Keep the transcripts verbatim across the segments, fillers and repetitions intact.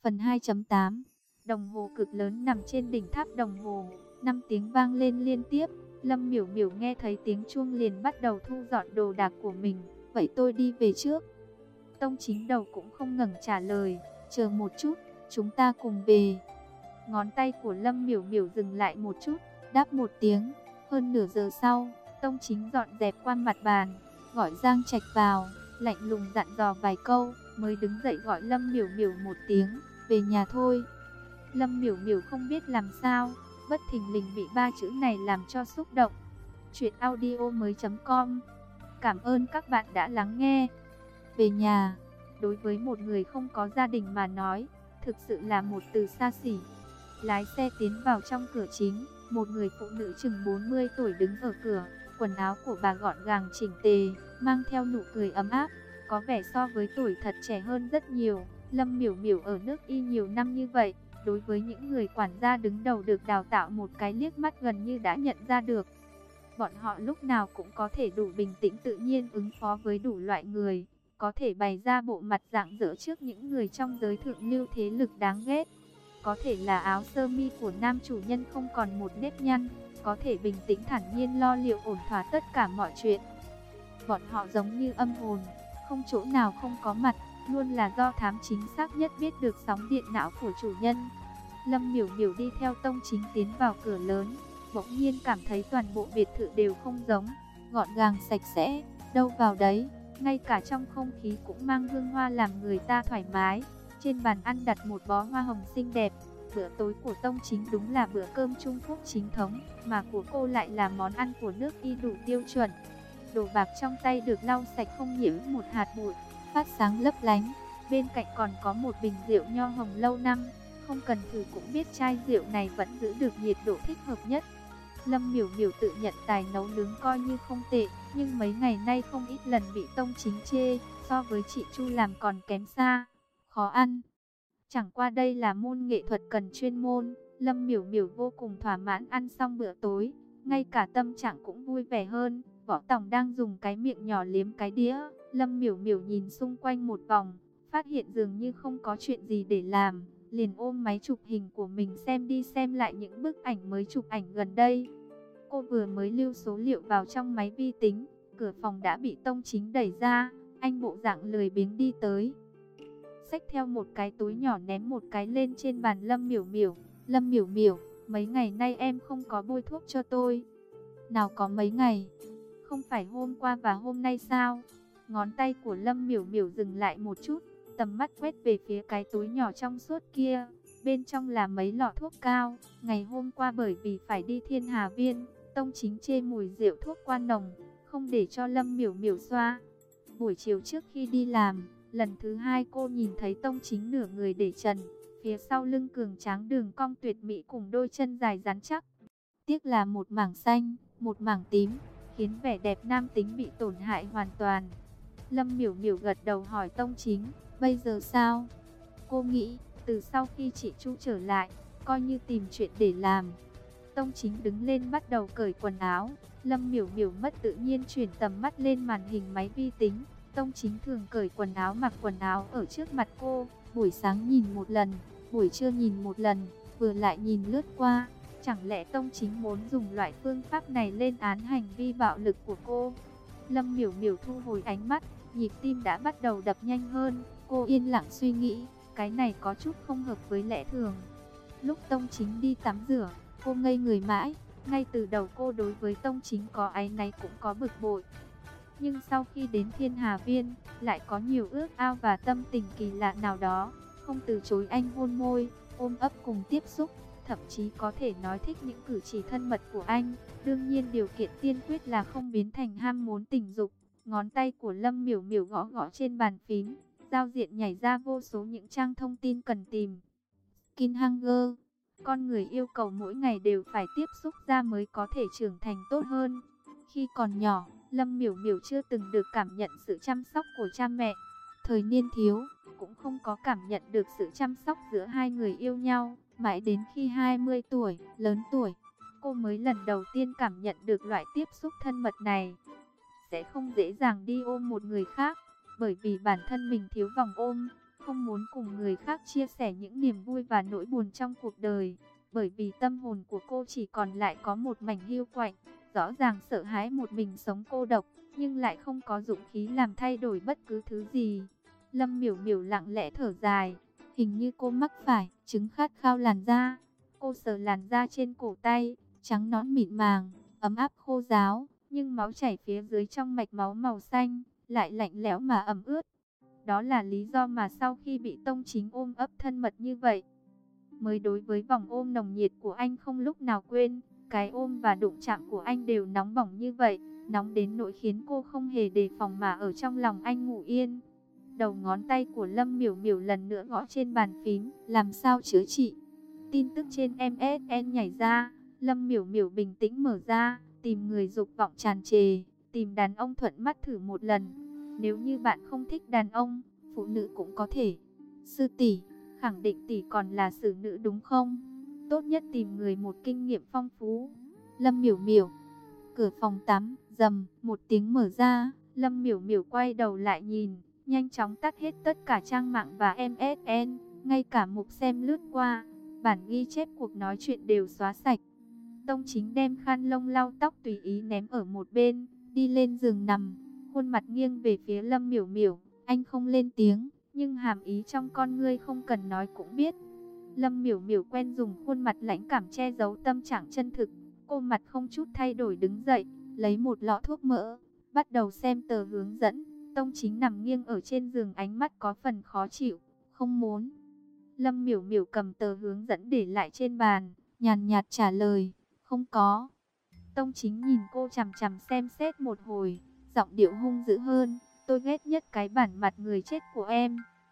Phần hai chấm tám. Đồng hồ cực lớn nằm trên đỉnh tháp đồng hồ, năm tiếng vang lên liên tiếp. Lâm Miểu Miểu nghe thấy tiếng chuông liền bắt đầu thu dọn đồ đạc của mình. Vậy tôi đi về trước. Tông Chính Đầu cũng không ngẩng trả lời. Chờ một chút, chúng ta cùng về. Ngón tay của Lâm Miểu Miểu dừng lại một chút, đáp một tiếng. Hơn nửa giờ sau, Tông Chính dọn dẹp qua mặt bàn, gọi Giang Trạch vào, lạnh lùng dặn dò vài câu, mới đứng dậy gọi Lâm Miểu Miểu một tiếng, về nhà thôi. Lâm Miểu Miểu không biết làm sao, bất thình lình bị ba chữ này làm cho xúc động. Truyện audio mới chấm com. Cảm ơn các bạn đã lắng nghe. Về nhà, đối với một người không có gia đình mà nói, thực sự là một từ xa xỉ. Lái xe tiến vào trong cửa chính, một người phụ nữ chừng bốn mươi tuổi đứng ở cửa, quần áo của bà gọn gàng chỉnh tề, mang theo nụ cười ấm áp, có vẻ so với tuổi thật trẻ hơn rất nhiều. Lâm Miểu Miểu ở nước Y nhiều năm như vậy, đối với những người quản gia đứng đầu được đào tạo một cái liếc mắt gần như đã nhận ra được. Bọn họ lúc nào cũng có thể đủ bình tĩnh tự nhiên ứng phó với đủ loại người, có thể bày ra bộ mặt rạng rỡ trước những người trong giới thượng lưu thế lực đáng ghét. Có thể là áo sơ mi của nam chủ nhân không còn một nếp nhăn, có thể bình tĩnh thản nhiên lo liệu ổn thỏa tất cả mọi chuyện. Bọn họ giống như âm hồn, không chỗ nào không có mặt, luôn là do thám chính xác nhất biết được sóng điện não của chủ nhân. Lâm Miểu Miểu đi theo Tông Chính tiến vào cửa lớn, bỗng nhiên cảm thấy toàn bộ biệt thự đều không giống, gọn gàng sạch sẽ, đâu vào đấy, ngay cả trong không khí cũng mang hương hoa làm người ta thoải mái. Trên bàn ăn đặt một bó hoa hồng xinh đẹp. Bữa tối của Tông Chính đúng là bữa cơm Trung Quốc chính thống, mà của cô lại là món ăn của nước Y đủ tiêu chuẩn. Đồ bạc trong tay được lau sạch không nhiễm một hạt bụi, phát sáng lấp lánh. Bên cạnh còn có một bình rượu nho hồng lâu năm, không cần thử cũng biết chai rượu này vẫn giữ được nhiệt độ thích hợp nhất. Lâm Miểu Miểu tự nhận tài nấu nướng coi như không tệ, nhưng mấy ngày nay không ít lần bị Tông Chính chê, so với chị Chu làm còn kém xa, khó ăn. Chẳng qua đây là môn nghệ thuật cần chuyên môn. Lâm Miểu Miểu vô cùng thỏa mãn ăn xong bữa tối, ngay cả tâm trạng cũng vui vẻ hơn. Võ Tòng đang dùng cái miệng nhỏ liếm cái đĩa. Lâm Miểu Miểu nhìn xung quanh một vòng, phát hiện dường như không có chuyện gì để làm, liền ôm máy chụp hình của mình xem đi xem lại những bức ảnh mới chụp ảnh gần đây. Cô vừa mới lưu số liệu vào trong máy vi tính, cửa phòng đã bị Tông Chính đẩy ra. Anh bộ dạng lười biếng đi tới, xách theo một cái túi nhỏ ném một cái lên trên bàn Lâm Miểu Miểu. Lâm Miểu Miểu, mấy ngày nay em không có bôi thuốc cho tôi. Nào có mấy ngày, không phải hôm qua và hôm nay sao? Ngón tay của Lâm Miểu Miểu dừng lại một chút, tầm mắt quét về phía cái túi nhỏ trong suốt kia. Bên trong là mấy lọ thuốc cao. Ngày hôm qua bởi vì phải đi Thiên Hà Viên, Tông Chính chê mùi rượu thuốc quá nồng, không để cho Lâm Miểu Miểu xoa. Buổi chiều trước khi đi làm, lần thứ hai cô nhìn thấy Tông Chính nửa người để trần, phía sau lưng cường tráng đường cong tuyệt mỹ cùng đôi chân dài rắn chắc. Tiếc là một mảng xanh, một mảng tím, khiến vẻ đẹp nam tính bị tổn hại hoàn toàn. Lâm Miểu Miểu gật đầu hỏi Tông Chính, bây giờ sao? Cô nghĩ, từ sau khi chị Chu trở lại, coi như tìm chuyện để làm. Tông Chính đứng lên bắt đầu cởi quần áo. Lâm Miểu Miểu mất tự nhiên chuyển tầm mắt lên màn hình máy vi tính. Tông Chính thường cởi quần áo mặc quần áo ở trước mặt cô, buổi sáng nhìn một lần, buổi trưa nhìn một lần, vừa lại nhìn lướt qua. Chẳng lẽ Tông Chính muốn dùng loại phương pháp này lên án hành vi bạo lực của cô? Lâm Miểu Miểu thu hồi ánh mắt, nhịp tim đã bắt đầu đập nhanh hơn. Cô yên lặng suy nghĩ, cái này có chút không hợp với lẽ thường. Lúc Tông Chính đi tắm rửa, cô ngây người mãi. Ngay từ đầu cô đối với Tông Chính có áy náy cũng có bực bội. Nhưng sau khi đến Thiên Hà Viên, lại có nhiều ước ao và tâm tình kỳ lạ nào đó. Không từ chối anh hôn môi, ôm ấp cùng tiếp xúc, thậm chí có thể nói thích những cử chỉ thân mật của anh. Đương nhiên điều kiện tiên quyết là không biến thành ham muốn tình dục. Ngón tay của Lâm Miểu Miểu gõ gõ trên bàn phím, giao diện nhảy ra vô số những trang thông tin cần tìm. Skin Hanger, con người yêu cầu mỗi ngày đều phải tiếp xúc da mới có thể trưởng thành tốt hơn. Khi còn nhỏ, Lâm Miểu Miểu chưa từng được cảm nhận sự chăm sóc của cha mẹ. Thời niên thiếu, cũng không có cảm nhận được sự chăm sóc giữa hai người yêu nhau. Mãi đến khi hai mươi tuổi, lớn tuổi, cô mới lần đầu tiên cảm nhận được loại tiếp xúc thân mật này. Sẽ không dễ dàng đi ôm một người khác, bởi vì bản thân mình thiếu vòng ôm. không muốn cùng người khác chia sẻ những niềm vui và nỗi buồn trong cuộc đời, bởi vì tâm hồn của cô chỉ còn lại có một mảnh hiu quạnh, rõ ràng sợ hãi một mình sống cô độc, nhưng lại không có dũng khí làm thay đổi bất cứ thứ gì. Lâm Miểu Miểu lặng lẽ thở dài, hình như cô mắc phải chứng khát khao làn da. Cô sờ làn da trên cổ tay, trắng nõn mịn màng, ấm áp khô ráo, nhưng máu chảy phía dưới trong mạch máu màu xanh, lại lạnh lẽo mà ẩm ướt. Đó là lý do mà sau khi bị Tông Chính ôm ấp thân mật như vậy, mới đối với vòng ôm nồng nhiệt của anh không lúc nào quên, cái ôm và đụng chạm của anh đều nóng bỏng như vậy, nóng đến nỗi khiến cô không hề đề phòng mà ở trong lòng anh ngủ yên. Đầu ngón tay của Lâm Miểu Miểu lần nữa gõ trên bàn phím, làm sao chữa trị. Tin tức trên em ét en nhảy ra, Lâm Miểu Miểu bình tĩnh mở ra, tìm người dục vọng tràn trề, tìm đàn ông thuận mắt thử một lần. Nếu như bạn không thích đàn ông, phụ nữ cũng có thể. Sư tỷ, khẳng định tỷ còn là xử nữ đúng không? Tốt nhất tìm người một kinh nghiệm phong phú. Lâm Miểu Miểu. Cửa phòng tắm, rầm, một tiếng mở ra, Lâm Miểu Miểu quay đầu lại nhìn, nhanh chóng tắt hết tất cả trang mạng và em ét en, ngay cả mục xem lướt qua, bản ghi chép cuộc nói chuyện đều xóa sạch. Tông Chính đem khăn lông lau tóc tùy ý ném ở một bên, đi lên giường nằm, khuôn mặt nghiêng về phía Lâm Miểu Miểu, anh không lên tiếng, nhưng hàm ý trong con ngươi không cần nói cũng biết. Lâm Miểu Miểu quen dùng khuôn mặt lãnh cảm che giấu tâm trạng chân thực, cô mặt không chút thay đổi đứng dậy, lấy một lọ thuốc mỡ, bắt đầu xem tờ hướng dẫn. Tông Chính nằm nghiêng ở trên giường, ánh mắt có phần khó chịu, không muốn. Lâm Miểu Miểu cầm tờ hướng dẫn để lại trên bàn, nhàn nhạt trả lời, không có. Tông Chính nhìn cô chằm chằm xem xét một hồi, giọng điệu hung dữ hơn, tôi ghét nhất cái bản mặt người chết của em.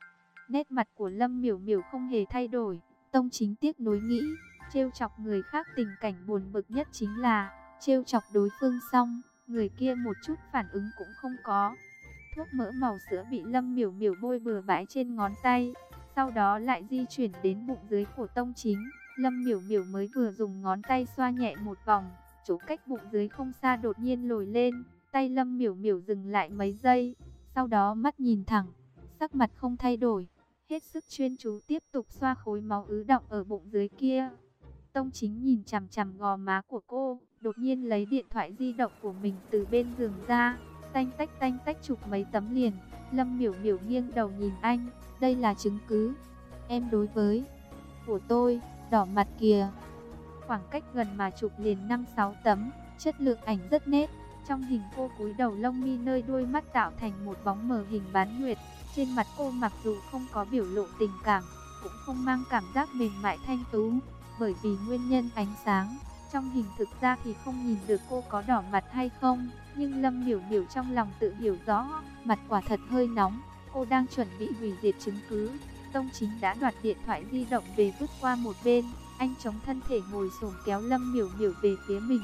Nét mặt của Lâm Miểu Miểu không hề thay đổi. Tông Chính tiếc nuối nghĩ, trêu chọc người khác tình cảnh buồn bực nhất chính là trêu chọc đối phương xong, người kia một chút phản ứng cũng không có. Thuốc mỡ màu sữa bị Lâm Miểu Miểu bôi bừa bãi trên ngón tay, sau đó lại di chuyển đến bụng dưới của Tông Chính. Lâm Miểu Miểu mới vừa dùng ngón tay xoa nhẹ một vòng, chỗ cách bụng dưới không xa đột nhiên lồi lên, tay Lâm Miểu Miểu dừng lại mấy giây, sau đó mắt nhìn thẳng, sắc mặt không thay đổi, hết sức chuyên chú tiếp tục xoa khối máu ứ đọng ở bụng dưới kia. Tông Chính nhìn chằm chằm gò má của cô, đột nhiên lấy điện thoại di động của mình từ bên giường ra, tanh tách tanh tách chụp mấy tấm liền. Lâm Miểu Miểu nghiêng đầu nhìn anh, đây là chứng cứ. Em đối với của tôi, đỏ mặt kìa. Khoảng cách gần mà chụp liền năm sáu tấm, chất lượng ảnh rất nét. Trong hình cô cúi đầu, lông mi nơi đuôi mắt tạo thành một bóng mờ hình bán nguyệt. Trên mặt cô mặc dù không có biểu lộ tình cảm, cũng không mang cảm giác mềm mại thanh tú, bởi vì nguyên nhân ánh sáng. Trong hình thực ra thì không nhìn được cô có đỏ mặt hay không, nhưng Lâm Miểu Miểu trong lòng tự hiểu rõ, mặt quả thật hơi nóng. Cô đang chuẩn bị hủy diệt chứng cứ. Tông Chính đã đoạt điện thoại di động về vứt qua một bên, anh chống thân thể ngồi xổm kéo Lâm Miểu Miểu về phía mình.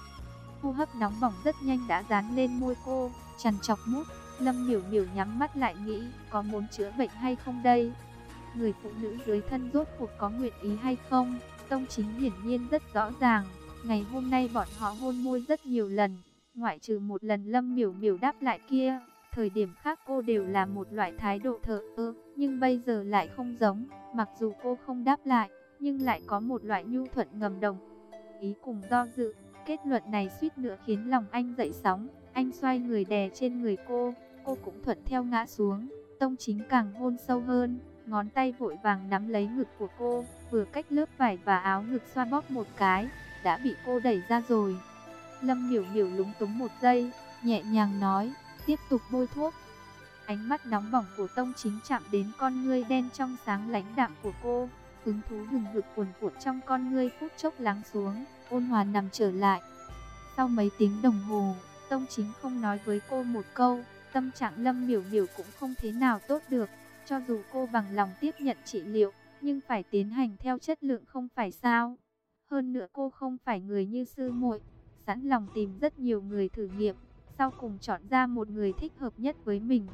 Hô hấp nóng bỏng rất nhanh đã dán lên môi cô, trằn trọc mút. Lâm Miểu Miểu nhắm mắt lại nghĩ, có muốn chữa bệnh hay không đây? Người phụ nữ dưới thân rốt cuộc có nguyện ý hay không? Tông Chính hiển nhiên rất rõ ràng, ngày hôm nay bọn họ hôn môi rất nhiều lần, ngoại trừ một lần Lâm Miểu Miểu đáp lại kia, thời điểm khác cô đều là một loại thái độ thờ ơ, nhưng bây giờ lại không giống, mặc dù cô không đáp lại, nhưng lại có một loại nhu thuận ngầm đồng ý cùng do dự. Kết luận này suýt nữa khiến lòng anh dậy sóng, anh xoay người đè trên người cô, cô cũng thuận theo ngã xuống. Tông Chính càng hôn sâu hơn, ngón tay vội vàng nắm lấy ngực của cô, vừa cách lớp vải và áo ngực xoa bóp một cái, đã bị cô đẩy ra rồi. Lâm Miểu Miểu lúng túng một giây, nhẹ nhàng nói, tiếp tục bôi thuốc. Ánh mắt nóng bỏng của Tông Chính chạm đến con ngươi đen trong sáng lãnh đạm của cô, hứng thú hừng hực cuồn cuộn trong con ngươi phút chốc lắng xuống, ôn hòa nằm trở lại. Sau mấy tiếng đồng hồ, Tông Chính không nói với cô một câu, tâm trạng Lâm Miểu Miểu cũng không thế nào tốt được. Cho dù cô bằng lòng tiếp nhận trị liệu, nhưng phải tiến hành theo chất lượng không phải sao. Hơn nữa cô không phải người như sư muội, sẵn lòng tìm rất nhiều người thử nghiệm, sau cùng chọn ra một người thích hợp nhất với mình.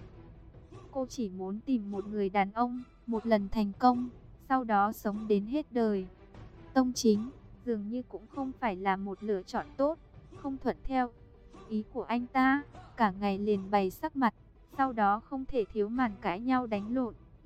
Cô chỉ muốn tìm một người đàn ông, một lần thành công, sau đó sống đến hết đời. Tông Chính dường như cũng không phải là một lựa chọn tốt, không thuận theo ý của anh ta, cả ngày liền bày sắc mặt, sau đó không thể thiếu màn cãi nhau đánh lộn.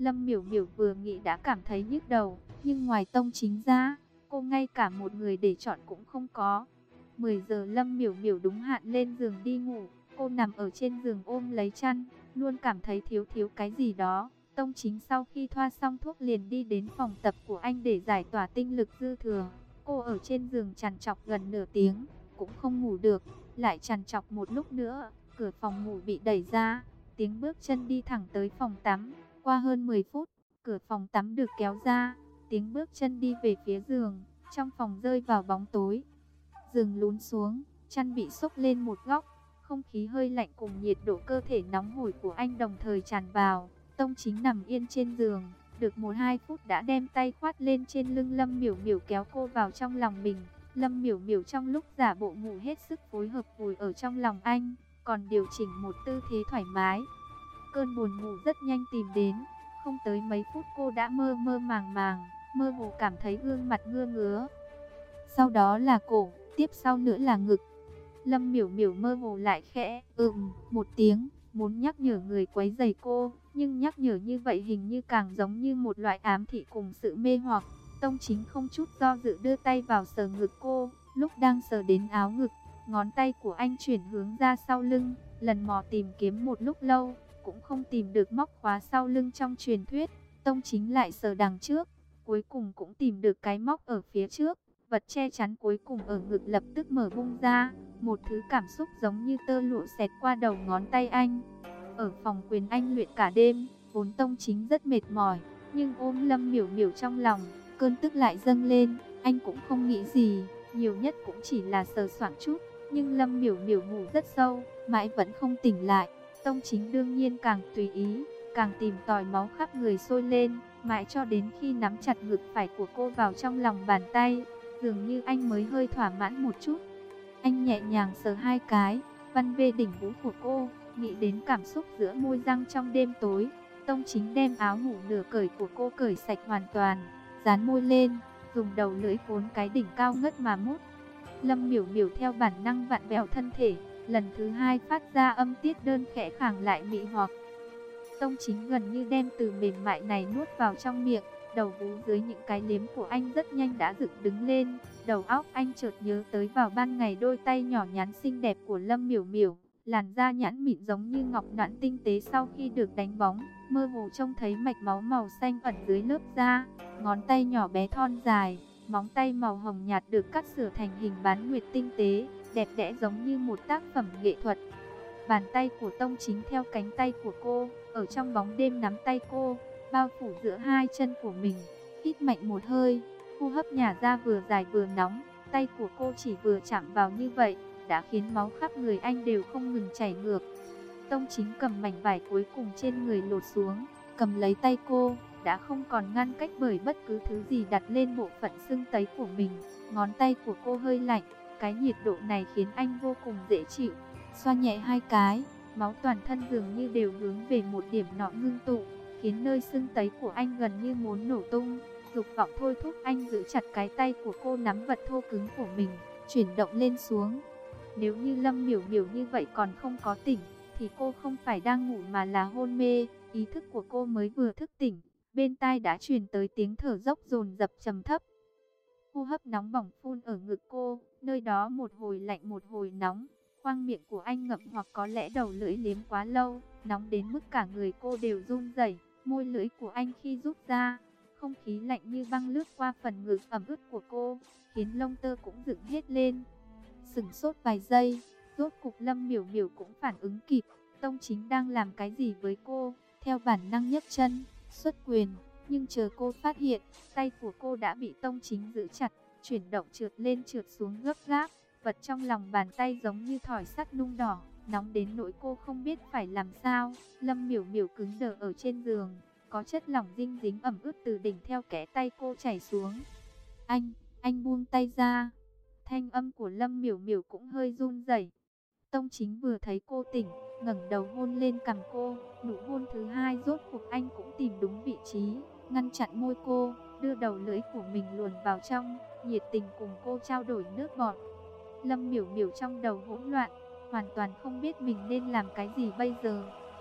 Lâm Miểu Miểu vừa nghĩ đã cảm thấy nhức đầu, nhưng ngoài Tông Chính ra, cô ngay cả một người để chọn cũng không có. mười giờ Lâm Miểu Miểu đúng hạn lên giường đi ngủ, cô nằm ở trên giường ôm lấy chăn, luôn cảm thấy thiếu thiếu cái gì đó. Tông Chính sau khi thoa xong thuốc liền đi đến phòng tập của anh để giải tỏa tinh lực dư thừa. Cô ở trên giường trằn trọc gần nửa tiếng, cũng không ngủ được, lại trằn trọc một lúc nữa, cửa phòng ngủ bị đẩy ra, tiếng bước chân đi thẳng tới phòng tắm. Qua hơn mười phút, cửa phòng tắm được kéo ra, tiếng bước chân đi về phía giường, trong phòng rơi vào bóng tối. Giường lún xuống, chăn bị xốc lên một góc, không khí hơi lạnh cùng nhiệt độ cơ thể nóng hổi của anh đồng thời tràn vào. Tông Chính nằm yên trên giường, được một hai phút đã đem tay khoát lên trên lưng Lâm Miểu Miểu kéo cô vào trong lòng mình. Lâm Miểu Miểu trong lúc giả bộ ngủ hết sức phối hợp vùi ở trong lòng anh, còn điều chỉnh một tư thế thoải mái. Cơn buồn ngủ rất nhanh tìm đến, không tới mấy phút cô đã mơ mơ màng màng, mơ hồ cảm thấy gương mặt ngưa ngứa. Sau đó là cổ, tiếp sau nữa là ngực. Lâm Miểu Miểu mơ hồ lại khẽ ừm một tiếng, muốn nhắc nhở người quấy rầy cô, nhưng nhắc nhở như vậy hình như càng giống như một loại ám thị cùng sự mê hoặc. Tông Chính không chút do dự đưa tay vào sờ ngực cô, lúc đang sờ đến áo ngực, ngón tay của anh chuyển hướng ra sau lưng, lần mò tìm kiếm một lúc lâu, cũng không tìm được móc khóa sau lưng trong truyền thuyết. Tông Chính lại sờ đằng trước, cuối cùng cũng tìm được cái móc ở phía trước. Vật che chắn cuối cùng ở ngực lập tức mở bung ra, một thứ cảm xúc giống như tơ lụa xẹt qua đầu ngón tay anh. Ở phòng quyền anh luyện cả đêm, vốn Tông Chính rất mệt mỏi, nhưng ôm Lâm Miểu Miểu trong lòng, cơn tức lại dâng lên. Anh cũng không nghĩ gì, nhiều nhất cũng chỉ là sờ soạng chút, nhưng Lâm Miểu Miểu ngủ rất sâu, mãi vẫn không tỉnh lại. Tông Chính đương nhiên càng tùy ý, càng tìm tòi, máu khắp người sôi lên, mãi cho đến khi nắm chặt ngực phải của cô vào trong lòng bàn tay, dường như anh mới hơi thỏa mãn một chút. Anh nhẹ nhàng sờ hai cái, văn về đỉnh vú của cô, nghĩ đến cảm xúc giữa môi răng trong đêm tối. Tông Chính đem áo ngủ nửa cởi của cô cởi sạch hoàn toàn, dán môi lên, dùng đầu lưỡi cuốn cái đỉnh cao ngất mà mút. Lâm Miểu Miểu theo bản năng vặn vẹo thân thể, lần thứ hai phát ra âm tiết đơn khẽ khàng lại mị hoặc. Tông Chính gần như đem từ mềm mại này nuốt vào trong miệng, đầu vú dưới những cái liếm của anh rất nhanh đã dựng đứng lên. Đầu óc anh chợt nhớ tới vào ban ngày đôi tay nhỏ nhắn xinh đẹp của Lâm Miểu Miểu, làn da nhẵn mịn giống như ngọc noãn tinh tế sau khi được đánh bóng, mơ hồ trông thấy mạch máu màu xanh ẩn dưới lớp da, ngón tay nhỏ bé thon dài, móng tay màu hồng nhạt được cắt sửa thành hình bán nguyệt tinh tế, đẹp đẽ giống như một tác phẩm nghệ thuật. Bàn tay của Tông Chính theo cánh tay của cô, ở trong bóng đêm nắm tay cô, bao phủ giữa hai chân của mình, hít mạnh một hơi, hô hấp nhả ra vừa dài vừa nóng. Tay của cô chỉ vừa chạm vào như vậy, đã khiến máu khắp người anh đều không ngừng chảy ngược. Tông Chính cầm mảnh vải cuối cùng trên người lột xuống, cầm lấy tay cô, đã không còn ngăn cách bởi bất cứ thứ gì đặt lên bộ phận xương tấy của mình. Ngón tay của cô hơi lạnh, cái nhiệt độ này khiến anh vô cùng dễ chịu. Xoa nhẹ hai cái, máu toàn thân dường như đều hướng về một điểm nọ ngưng tụ, khiến nơi xương tấy của anh gần như muốn nổ tung. Dục vọng thôi thúc anh giữ chặt cái tay của cô nắm vật thô cứng của mình, chuyển động lên xuống. Nếu như Lâm Miểu Miểu như vậy còn không có tỉnh, thì cô không phải đang ngủ mà là hôn mê. Ý thức của cô mới vừa thức tỉnh, bên tai đã truyền tới tiếng thở dốc dồn dập trầm thấp. Hô hấp nóng bỏng phun ở ngực cô, nơi đó một hồi lạnh một hồi nóng. Khoang miệng của anh ngậm hoặc có lẽ đầu lưỡi liếm quá lâu, nóng đến mức cả người cô đều run rẩy. Môi lưỡi của anh khi rút ra, không khí lạnh như băng lướt qua phần ngực ẩm ướt của cô, khiến lông tơ cũng dựng hết lên. Sửng sốt vài giây, rốt cục Lâm Miểu Miểu cũng phản ứng kịp. Tông Chính đang làm cái gì với cô? Theo bản năng nhấc chân, xuất quyền, nhưng chờ cô phát hiện, tay của cô đã bị Tông Chính giữ chặt, chuyển động trượt lên trượt xuống gấp gáp. Vật trong lòng bàn tay giống như thỏi sắt nung đỏ, nóng đến nỗi cô không biết phải làm sao. Lâm Miểu Miểu cứng đờ ở trên giường, có chất lỏng dinh dính ẩm ướt từ đỉnh theo kẽ tay cô chảy xuống. Anh, anh buông tay ra. Thanh âm của Lâm Miểu Miểu cũng hơi run rẩy. Tông Chính vừa thấy cô tỉnh, ngẩng đầu hôn lên cằm cô, nụ hôn thứ hai rốt cuộc anh cũng tìm đúng vị trí, ngăn chặn môi cô, đưa đầu lưỡi của mình luồn vào trong, nhiệt tình cùng cô trao đổi nước bọt. Lâm Miểu Miểu trong đầu hỗn loạn, hoàn toàn không biết mình nên làm cái gì bây giờ.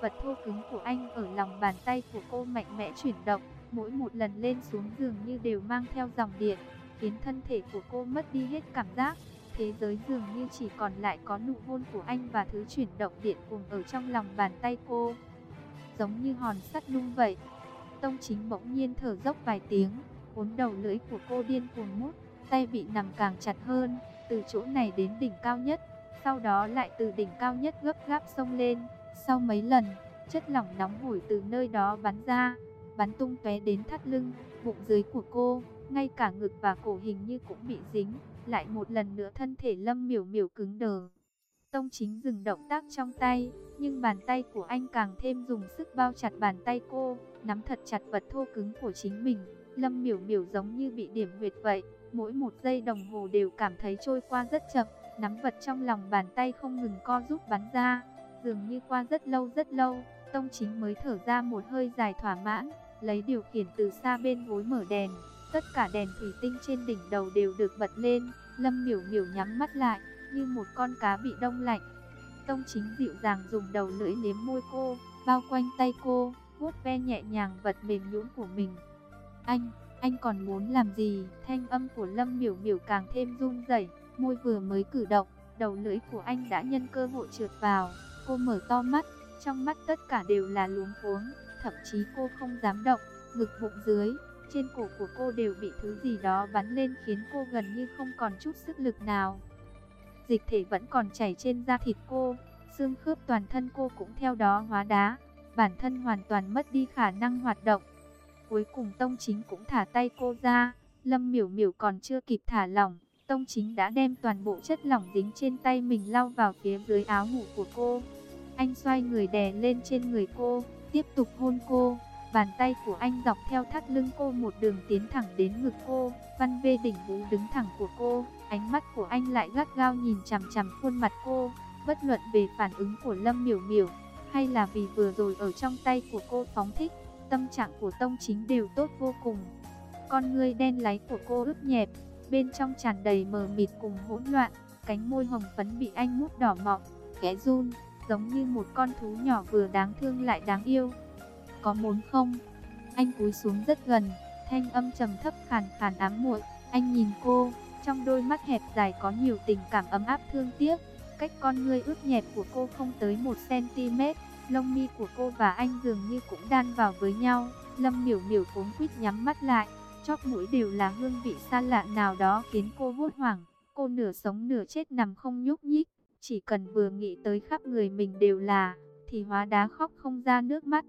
vật thô cứng của anh ở lòng bàn tay của cô mạnh mẽ chuyển động, mỗi một lần lên xuống dường như đều mang theo dòng điện, khiến thân thể của cô mất đi hết cảm giác. Thế giới dường như chỉ còn lại có nụ hôn của anh và thứ chuyển động điện cuồng ở trong lòng bàn tay cô, giống như hòn sắt nung vậy. Tông Chính bỗng nhiên thở dốc vài tiếng, cuốn đầu lưỡi của cô điên cuồng mút, tay bị nắm càng chặt hơn, từ chỗ này đến đỉnh cao nhất, sau đó lại từ đỉnh cao nhất gấp gáp xông lên. Sau mấy lần, chất lỏng nóng hổi từ nơi đó bắn ra, bắn tung tóe đến thắt lưng, bụng dưới của cô, ngay cả ngực và cổ hình như cũng bị dính. Lại một lần nữa thân thể Lâm Miểu Miểu cứng đờ. Tông Chính dừng động tác trong tay, nhưng bàn tay của anh càng thêm dùng sức bao chặt bàn tay cô, nắm thật chặt vật thô cứng của chính mình. Lâm Miểu Miểu giống như bị điểm huyệt vậy, mỗi một giây đồng hồ đều cảm thấy trôi qua rất chậm, nắm vật trong lòng bàn tay không ngừng co rút bắn ra, dường như qua rất lâu rất lâu, Tông Chính mới thở ra một hơi dài thỏa mãn, lấy điều khiển từ xa bên gối mở đèn. Tất cả đèn thủy tinh trên đỉnh đầu đều được bật lên, Lâm Miểu Miểu nhắm mắt lại, như một con cá bị đông lạnh. Tông Chính dịu dàng dùng đầu lưỡi liếm môi cô, bao quanh tay cô, vuốt ve nhẹ nhàng vật mềm nhũn của mình. Anh, anh còn muốn làm gì? Thanh âm của Lâm Miểu Miểu càng thêm run rẩy, môi vừa mới cử động, đầu lưỡi của anh đã nhân cơ hội trượt vào. Cô mở to mắt, trong mắt tất cả đều là luống cuống, thậm chí cô không dám động, ngực bụng dưới, trên cổ của cô đều bị thứ gì đó bắn lên khiến cô gần như không còn chút sức lực nào. Dịch thể vẫn còn chảy trên da thịt cô, xương khớp toàn thân cô cũng theo đó hóa đá, bản thân hoàn toàn mất đi khả năng hoạt động. Cuối cùng Tông Chính cũng thả tay cô ra, Lâm Miểu Miểu còn chưa kịp thả lỏng, Tông Chính đã đem toàn bộ chất lỏng dính trên tay mình lau vào phía dưới áo ngủ của cô. Anh xoay người đè lên trên người cô, tiếp tục hôn cô. Bàn tay của anh dọc theo thắt lưng cô một đường tiến thẳng đến ngực cô, văn vê đỉnh vú đứng thẳng của cô. Ánh mắt của anh lại gắt gao nhìn chằm chằm khuôn mặt cô. Bất luận về phản ứng của Lâm Miểu Miểu, hay là vì vừa rồi ở trong tay của cô phóng thích, tâm trạng của Tông Chính đều tốt vô cùng. Con ngươi đen láy của cô ướt nhẹp, bên trong tràn đầy mờ mịt cùng hỗn loạn. Cánh môi hồng phấn bị anh mút đỏ mọng, khẽ run, giống như một con thú nhỏ vừa đáng thương lại đáng yêu. Có muốn không? Anh cúi xuống rất gần, thanh âm trầm thấp khàn khàn ám muội. Anh nhìn cô, trong đôi mắt hẹp dài có nhiều tình cảm ấm áp thương tiếc. Cách con ngươi ướt nhẹp của cô không tới một xăng-ti-mét, lông mi của cô và anh dường như cũng đan vào với nhau. Lâm Miểu Miểu cuống quýt nhắm mắt lại, chóp mũi đều là hương vị xa lạ nào đó khiến cô hốt hoảng. Cô nửa sống nửa chết nằm không nhúc nhích, chỉ cần vừa nghĩ tới khắp người mình đều là, thì hóa đá khóc không ra nước mắt.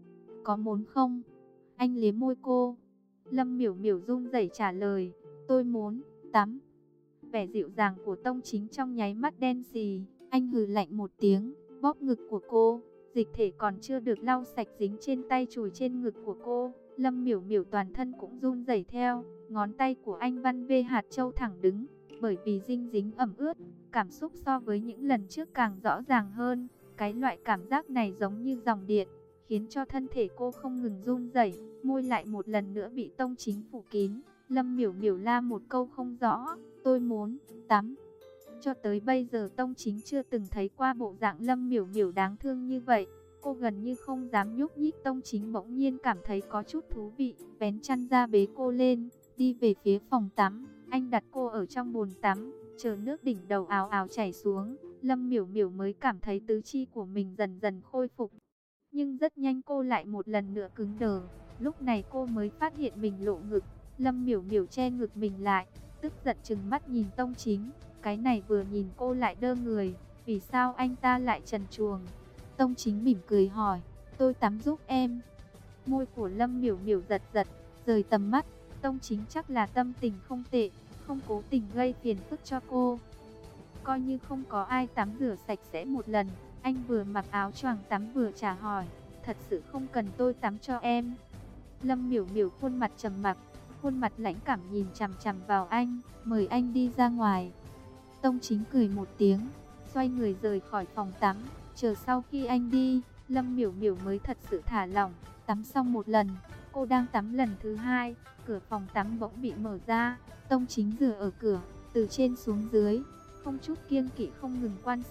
Có muốn không? Anh liếm môi cô. Lâm Miểu Miểu run rẩy trả lời, tôi muốn tắm. Vẻ dịu dàng của Tông Chính trong nháy mắt đen xì. Anh hừ lạnh một tiếng, bóp ngực của cô. Dịch thể còn chưa được lau sạch dính trên tay chùi trên ngực của cô. Lâm Miểu Miểu toàn thân cũng run rẩy theo. Ngón tay của anh văn vê hạt châu thẳng đứng, bởi vì dinh dính ẩm ướt. Cảm xúc so với những lần trước càng rõ ràng hơn. Cái loại cảm giác này giống như dòng điện, khiến cho thân thể cô không ngừng run rẩy, môi lại một lần nữa bị Tông Chính phủ kín. Lâm Miểu Miểu la một câu không rõ, tôi muốn tắm. Cho tới bây giờ Tông Chính chưa từng thấy qua bộ dạng Lâm Miểu Miểu đáng thương như vậy. Cô gần như không dám nhúc nhích. Tông Chính bỗng nhiên cảm thấy có chút thú vị, vén chăn ra bế cô lên, đi về phía phòng tắm. Anh đặt cô ở trong bồn tắm, chờ nước đỉnh đầu ào ào chảy xuống. Lâm Miểu Miểu mới cảm thấy tứ chi của mình dần dần khôi phục. Nhưng rất nhanh cô lại một lần nữa cứng đờ. Lúc này cô mới phát hiện mình lộ ngực. Lâm Miểu Miểu che ngực mình lại, tức giận trừng mắt nhìn Tông Chính. Cái này vừa nhìn cô lại đơ người, vì sao anh ta lại trần truồng? Tông Chính mỉm cười hỏi, tôi tắm giúp em. Môi của Lâm Miểu Miểu giật giật, rời tầm mắt. Tông Chính chắc là tâm tình không tệ, không cố tình gây phiền phức cho cô. Coi như không có ai tắm rửa sạch sẽ một lần. Anh vừa mặc áo choàng tắm vừa trả hỏi, thật sự không cần tôi tắm cho em? Lâm Miểu Miểu khuôn mặt trầm mặc, khuôn mặt lãnh cảm nhìn chằm chằm vào anh, mời anh đi ra ngoài. Tông Chính cười một tiếng, xoay người rời khỏi phòng tắm. Chờ sau khi anh đi, Lâm Miểu Miểu mới thật sự thả lỏng. Tắm xong một lần, cô đang tắm lần thứ hai, cửa phòng tắm bỗng bị mở ra. Tông Chính dựa ở cửa, từ trên xuống dưới, không chút kiêng kỵ không ngừng quan sát.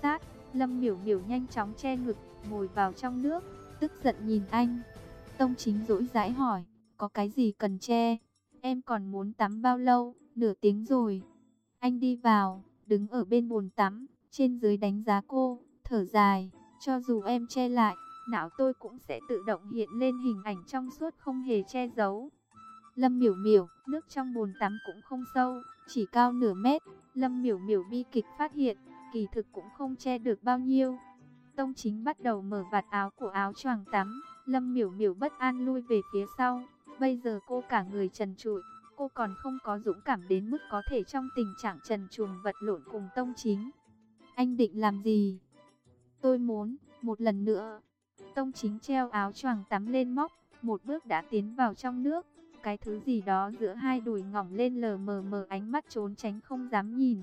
Lâm Miểu Miểu nhanh chóng che ngực, ngồi vào trong nước, tức giận nhìn anh. Tông Chính dỗi dãi hỏi, có cái gì cần che? Em còn muốn tắm bao lâu? Nửa tiếng rồi. Anh đi vào, đứng ở bên bồn tắm, trên dưới đánh giá cô, thở dài, cho dù em che lại, não tôi cũng sẽ tự động hiện lên hình ảnh trong suốt không hề che giấu. Lâm Miểu Miểu, nước trong bồn tắm cũng không sâu, chỉ cao nửa mét. Lâm Miểu Miểu bi kịch phát hiện, kỳ thực cũng không che được bao nhiêu. Tông Chính bắt đầu mở vạt áo của áo choàng tắm, Lâm Miểu Miểu bất an lui về phía sau. Bây giờ cô cả người trần trụi, cô còn không có dũng cảm đến mức có thể trong tình trạng trần truồng vật lộn cùng Tông Chính. Anh định làm gì? Tôi muốn, một lần nữa. Tông Chính treo áo choàng tắm lên móc, một bước đã tiến vào trong nước. Cái thứ gì đó giữa hai đùi ngỏng lên lờ mờ mờ, ánh mắt trốn tránh không dám nhìn.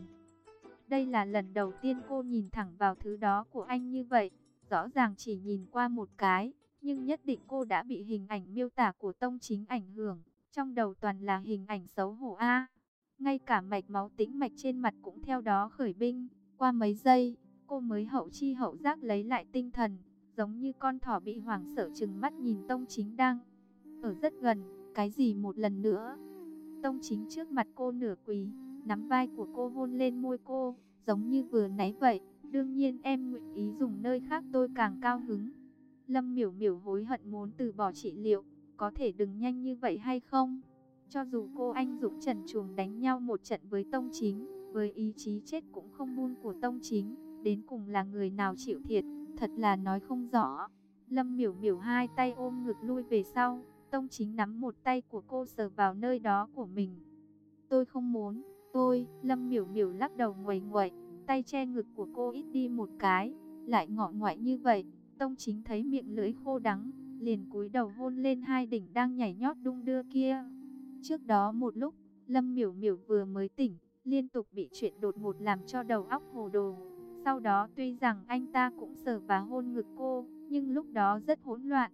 Đây là lần đầu tiên cô nhìn thẳng vào thứ đó của anh như vậy. Rõ ràng chỉ nhìn qua một cái, nhưng nhất định cô đã bị hình ảnh miêu tả của Tông Chính ảnh hưởng. Trong đầu toàn là hình ảnh xấu hổ a. Ngay cả mạch máu tĩnh mạch trên mặt cũng theo đó khởi binh. Qua mấy giây, cô mới hậu chi hậu giác lấy lại tinh thần, giống như con thỏ bị hoảng sợ trừng mắt nhìn Tông Chính đang ở rất gần. Cái gì một lần nữa? Tông Chính trước mặt cô nửa quỳ, nắm vai của cô hôn lên môi cô, giống như vừa nãy vậy. Đương nhiên em nguyện ý dùng nơi khác tôi càng cao hứng. Lâm Miểu Miểu hối hận muốn từ bỏ trị liệu, có thể đừng nhanh như vậy hay không? Cho dù cô anh dũng trần truồng đánh nhau một trận với Tông Chính, với ý chí chết cũng không buông của Tông Chính, đến cùng là người nào chịu thiệt, thật là nói không rõ. Lâm Miểu Miểu hai tay ôm ngực lui về sau, Tông Chính nắm một tay của cô sờ vào nơi đó của mình. Tôi không muốn, tôi, Lâm Miểu Miểu lắc đầu nguậy nguậy, tay che ngực của cô ít đi một cái, lại ngọ ngoại như vậy. Tông Chính thấy miệng lưỡi khô đắng, liền cúi đầu hôn lên hai đỉnh đang nhảy nhót đung đưa kia. Trước đó một lúc, Lâm Miểu Miểu vừa mới tỉnh, liên tục bị chuyện đột ngột làm cho đầu óc hồ đồ. Sau đó tuy rằng anh ta cũng sờ và hôn ngực cô, nhưng lúc đó rất hỗn loạn.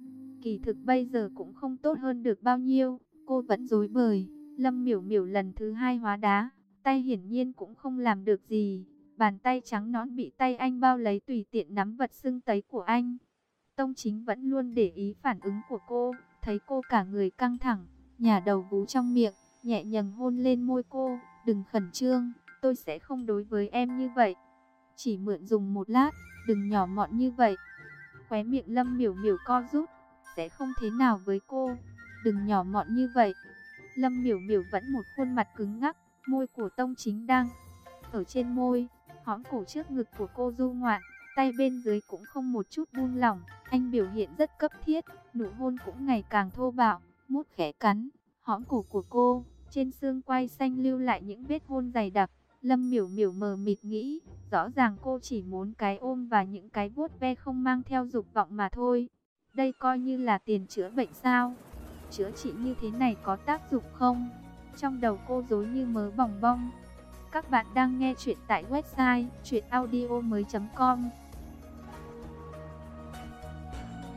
Kỳ thực bây giờ cũng không tốt hơn được bao nhiêu, cô vẫn rối bời. Lâm Miểu Miểu lần thứ hai hóa đá, tay hiển nhiên cũng không làm được gì. Bàn tay trắng nõn bị tay anh bao lấy tùy tiện nắm vật sưng tấy của anh. Tông Chính vẫn luôn để ý phản ứng của cô, thấy cô cả người căng thẳng, nhả đầu vú trong miệng, nhẹ nhàng hôn lên môi cô. Đừng khẩn trương, tôi sẽ không đối với em như vậy. Chỉ mượn dùng một lát, đừng nhỏ mọn như vậy. Khóe miệng Lâm Miểu Miểu co rút, sẽ không thế nào với cô. Đừng nhỏ mọn như vậy. Lâm Miểu Miểu vẫn một khuôn mặt cứng ngắc, môi của Tông Chính đang ở trên môi, hõm cổ trước ngực của cô du ngoạn, tay bên dưới cũng không một chút buông lỏng. Anh biểu hiện rất cấp thiết, nụ hôn cũng ngày càng thô bạo, mút khẽ cắn, hõm cổ của cô, trên xương quai xanh lưu lại những vết hôn dày đặc. Lâm Miểu Miểu mờ mịt nghĩ, rõ ràng cô chỉ muốn cái ôm và những cái vuốt ve không mang theo dục vọng mà thôi. Đây coi như là tiền chữa bệnh sao? Chữa trị như thế này có tác dụng không? Trong đầu cô rối như mớ bòng bong. Các bạn đang nghe chuyện tại website truyện audio mới chấm com.